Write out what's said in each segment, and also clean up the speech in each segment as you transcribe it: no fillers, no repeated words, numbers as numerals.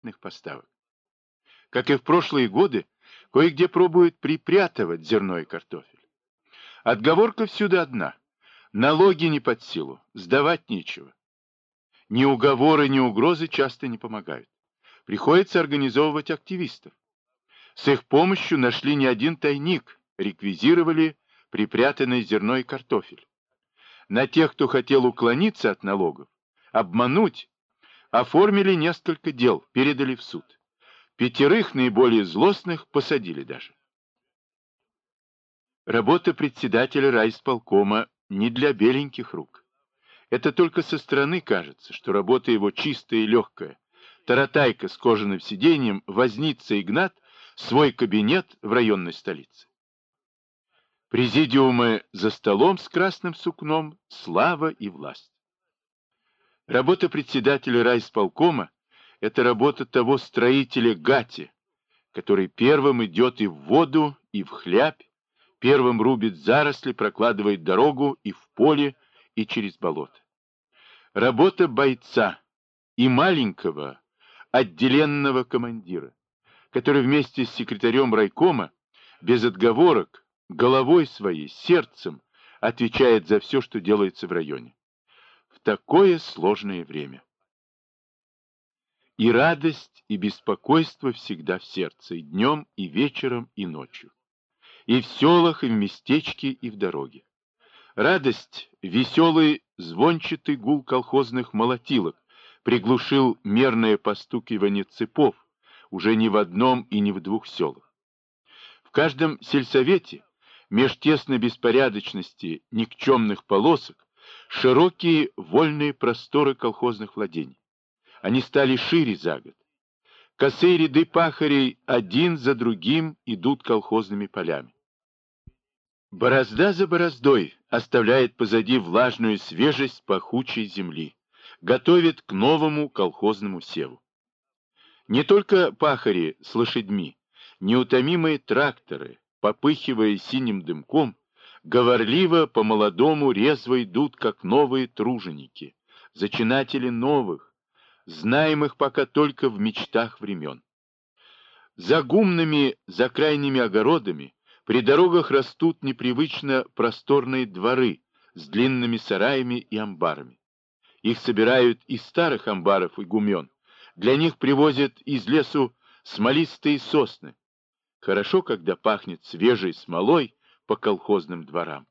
секретных поставок. Как и в прошлые годы, кое-где пробуют припрятывать зерно и картофель. Отговорка всюду одна. Налоги не под силу, сдавать нечего. Ни уговоры, ни угрозы часто не помогают. Приходится организовывать активистов. С их помощью нашли не один тайник, реквизировали припрятанное зерно и картофель. На тех, кто хотел уклониться от налогов, обмануть, оформили несколько дел, передали в суд. 5 наиболее злостных посадили даже. Работа председателя райисполкома не для беленьких рук. Это только со стороны кажется, что работа его чистая и легкая. Таратайка с кожаным сиденьем, возница Игнат, свой кабинет в районной столице. Президиумы за столом с красным сукном, слава и власть. Работа председателя райисполкома — это работа того строителя Гати, который первым идет и в воду, и в хлябь, первым рубит заросли, прокладывает дорогу и в поле, и через болото. Работа бойца и маленького отделенного командира, который вместе с секретарем райкома без отговорок, головой своей, сердцем отвечает за все, что делается в районе. В такое сложное время. И радость, и беспокойство всегда в сердце, и днем, и вечером, и ночью. И в селах, и в местечке, и в дороге. Радость, веселый, звончатый гул колхозных молотилок приглушил мерное постукивание цепов, уже не в одном и не в двух селах. В каждом сельсовете, меж тесной беспорядочности никчемных полосок, широкие вольные просторы колхозных владений. Они стали шире за год. Косые ряды пахарей один за другим идут колхозными полями. Борозда за бороздой оставляет позади влажную свежесть пахучей земли, готовит к новому колхозному севу. Не только пахари с лошадьми, неутомимые тракторы, попыхивая синим дымком, говорливо по-молодому резво идут, как новые труженики, зачинатели новых, знаемых пока только в мечтах времен. За гумными, за крайними огородами при дорогах растут непривычно просторные дворы с длинными сараями и амбарами. Их собирают из старых амбаров и гумен. Для них привозят из лесу смолистые сосны. Хорошо, когда пахнет свежей смолой по колхозным дворам.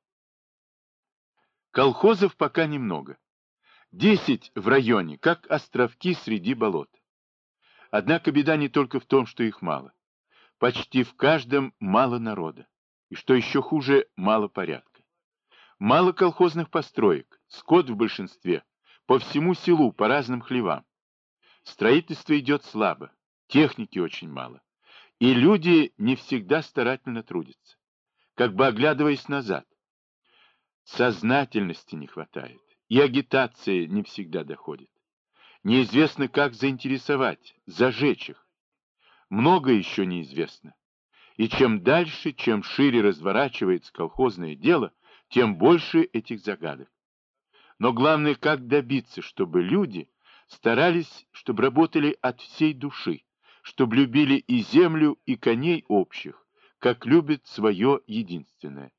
Колхозов пока немного. 10 в районе, как островки среди болот. Однако беда не только в том, что их мало. Почти в каждом мало народа. И что еще хуже, мало порядка. Мало колхозных построек, скот в большинстве, по всему селу, по разным хлевам. Строительство идет слабо, техники очень мало. И люди не всегда старательно трудятся, как бы оглядываясь назад. Сознательности не хватает, и агитация не всегда доходит. Неизвестно, как заинтересовать, зажечь их. Много еще неизвестно. И чем дальше, чем шире разворачивается колхозное дело, тем больше этих загадок. Но главное, как добиться, чтобы люди старались, чтобы работали от всей души, чтобы любили и землю, и коней общих, как любят свое единственное.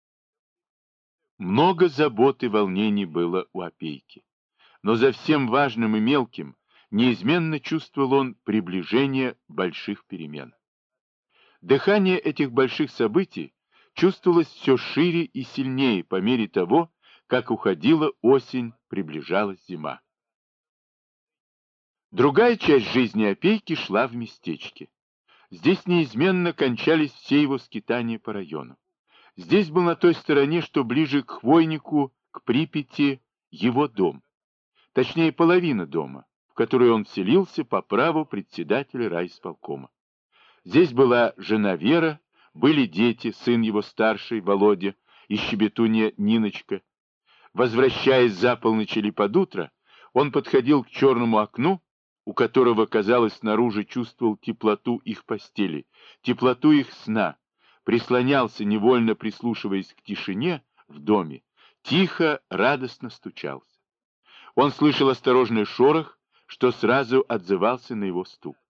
Много забот и волнений было у Опейки, но за всем важным и мелким неизменно чувствовал он приближение больших перемен. Дыхание этих больших событий чувствовалось все шире и сильнее по мере того, как уходила осень, приближалась зима. Другая часть жизни Опейки шла в местечке. Здесь неизменно кончались все его скитания по району. Здесь был на той стороне, что ближе к Хвойнику, к Припяти, его дом. Точнее, половина дома, в которую он вселился по праву председателя райисполкома. Здесь была жена Вера, были дети, сын его старший, Володя, и щебетунья Ниночка. Возвращаясь за полночь или под утро, он подходил к черному окну, у которого, казалось, снаружи чувствовал теплоту их постели, теплоту их сна, прислонялся, невольно прислушиваясь к тишине в доме, тихо, радостно стучался. Он слышал осторожный шорох, что сразу отзывался на его стук.